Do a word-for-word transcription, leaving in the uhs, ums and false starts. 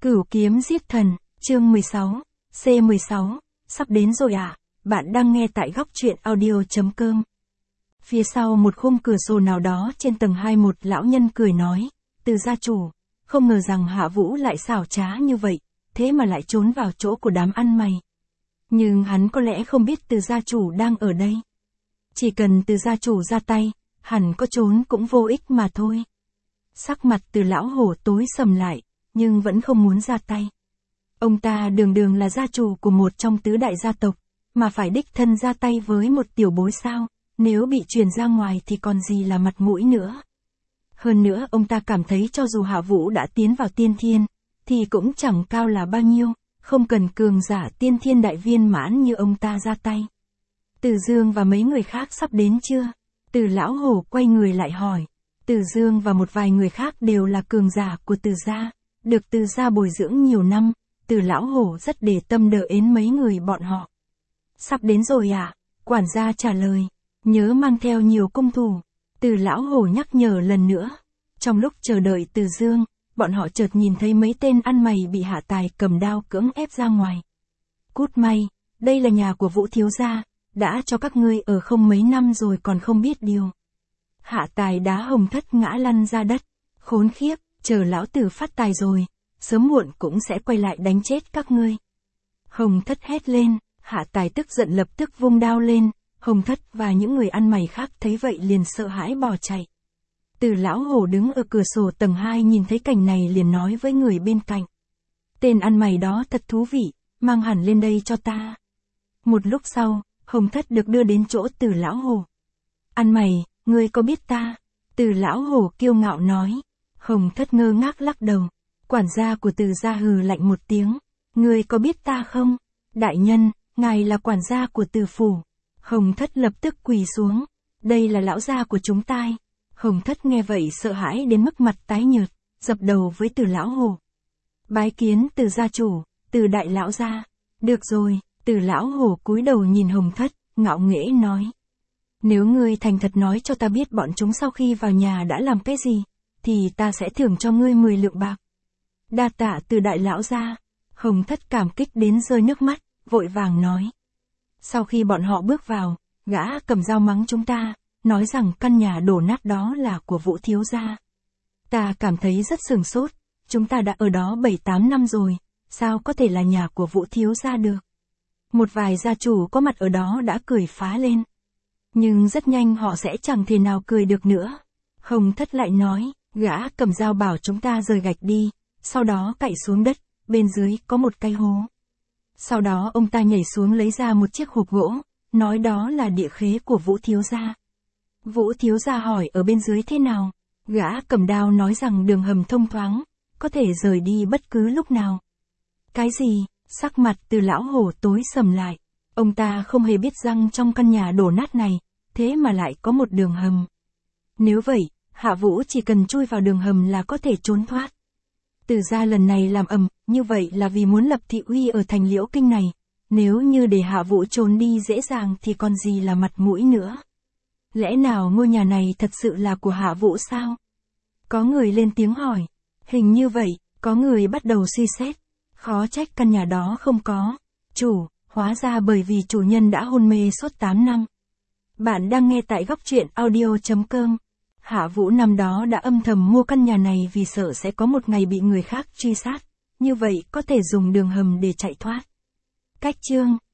Cửu kiếm giết thần, chương mười sáu, C mười sáu, sắp đến rồi à, bạn đang nghe tại góc truyện audio.com. Phía sau một khung cửa sổ nào đó trên tầng hai một lão nhân cười nói, Từ gia chủ, không ngờ rằng Hạ Vũ lại xảo trá như vậy, thế mà lại trốn vào chỗ của đám ăn mày. Nhưng hắn có lẽ không biết Từ gia chủ đang ở đây. Chỉ cần Từ gia chủ ra tay, hẳn có trốn cũng vô ích mà thôi. Sắc mặt Từ lão hổ tối sầm lại, nhưng vẫn không muốn ra tay. Ông ta đường đường là gia chủ của một trong tứ đại gia tộc, mà phải đích thân ra tay với một tiểu bối sao, nếu bị truyền ra ngoài thì còn gì là mặt mũi nữa. Hơn nữa ông ta cảm thấy cho dù Hạ Vũ đã tiến vào tiên thiên, thì cũng chẳng cao là bao nhiêu, không cần cường giả tiên thiên đại viên mãn như ông ta ra tay. Từ Dương và mấy người khác sắp đến chưa? Từ lão hổ quay người lại hỏi. Từ Dương và một vài người khác đều là cường giả của Từ gia, được Từ gia bồi dưỡng nhiều năm, Từ lão hổ rất để tâm đỡ ến mấy người bọn họ. Sắp đến rồi à? Quản gia trả lời, nhớ mang theo nhiều công thủ. Từ lão hổ nhắc nhở lần nữa. Trong lúc chờ đợi Từ Dương, bọn họ chợt nhìn thấy mấy tên ăn mày bị Hạ Tài cầm đao cưỡng ép ra ngoài. Cút may, đây là nhà của Vũ thiếu gia, đã cho các ngươi ở không mấy năm rồi còn không biết điều. Hạ Tài đá Hồng Thất ngã lăn ra đất. Khốn khiếp, chờ lão tử phát tài rồi, sớm muộn cũng sẽ quay lại đánh chết các ngươi. Hồng Thất hét lên, Hạ Tài tức giận lập tức vung đao lên, Hồng Thất và những người ăn mày khác thấy vậy liền sợ hãi bỏ chạy. Từ lão hổ đứng ở cửa sổ tầng hai nhìn thấy cảnh này liền nói với người bên cạnh. Tên ăn mày đó thật thú vị, mang hẳn lên đây cho ta. Một lúc sau, Hồng Thất được đưa đến chỗ Từ lão hổ. Ăn mày, ngươi có biết ta? Từ lão hổ kiêu ngạo nói. Hồng Thất ngơ ngác lắc đầu. Quản gia của Từ gia hừ lạnh một tiếng. Ngươi có biết ta không? Đại nhân, ngài là quản gia của Từ phủ. Hồng Thất lập tức quỳ xuống. Đây là lão gia của chúng ta. Hồng Thất nghe vậy sợ hãi đến mức mặt tái nhợt, dập đầu với Từ lão hổ. Bái kiến Từ gia chủ, Từ đại lão gia. Được rồi, Từ lão hổ cúi đầu nhìn Hồng Thất, ngạo nghễ nói. Nếu ngươi thành thật nói cho ta biết bọn chúng sau khi vào nhà đã làm cái gì, thì ta sẽ thưởng cho ngươi mười lượng bạc. Đa tạ Từ đại lão gia. Hồng Thất cảm kích đến rơi nước mắt, vội vàng nói. Sau khi bọn họ bước vào, gã cầm dao mắng chúng ta, nói rằng căn nhà đổ nát đó là của Vũ thiếu gia. Ta cảm thấy rất sửng sốt, chúng ta đã ở đó bảy tám năm rồi, sao có thể là nhà của Vũ thiếu gia được. Một vài gia chủ có mặt ở đó đã cười phá lên. Nhưng rất nhanh họ sẽ chẳng thể nào cười được nữa. Hồng Thất lại nói, gã cầm dao bảo chúng ta rời gạch đi, sau đó cạy xuống đất, bên dưới có một cái hố. Sau đó ông ta nhảy xuống lấy ra một chiếc hộp gỗ, nói đó là địa khế của Vũ thiếu gia. Vũ thiếu gia hỏi ở bên dưới thế nào? Gã cầm đao nói rằng đường hầm thông thoáng, có thể rời đi bất cứ lúc nào. Cái gì? Sắc mặt Từ lão hổ tối sầm lại. Ông ta không hề biết rằng trong căn nhà đổ nát này, thế mà lại có một đường hầm. Nếu vậy, Hạ Vũ chỉ cần chui vào đường hầm là có thể trốn thoát. Từ gia lần này làm ầm, như vậy là vì muốn lập thị uy ở thành Liễu Kinh này. Nếu như để Hạ Vũ trốn đi dễ dàng thì còn gì là mặt mũi nữa. Lẽ nào ngôi nhà này thật sự là của Hạ Vũ sao? Có người lên tiếng hỏi. Hình như vậy, có người bắt đầu suy xét. Khó trách căn nhà đó không có chủ, hóa ra bởi vì chủ nhân đã hôn mê suốt tám năm. Bạn đang nghe tại góc truyện audio.com. Hạ Vũ năm đó đã âm thầm mua căn nhà này vì sợ sẽ có một ngày bị người khác truy sát, như vậy có thể dùng đường hầm để chạy thoát. Cách chương